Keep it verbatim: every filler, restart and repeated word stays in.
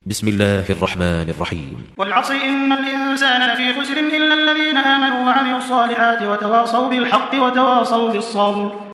بسم الله الرحمن الرحيم. والعصر إن الإنسان لفي خسر إلا الذين آمنوا وعملوا الصالحات وتواصوا بالحق وتواصوا بالصبر.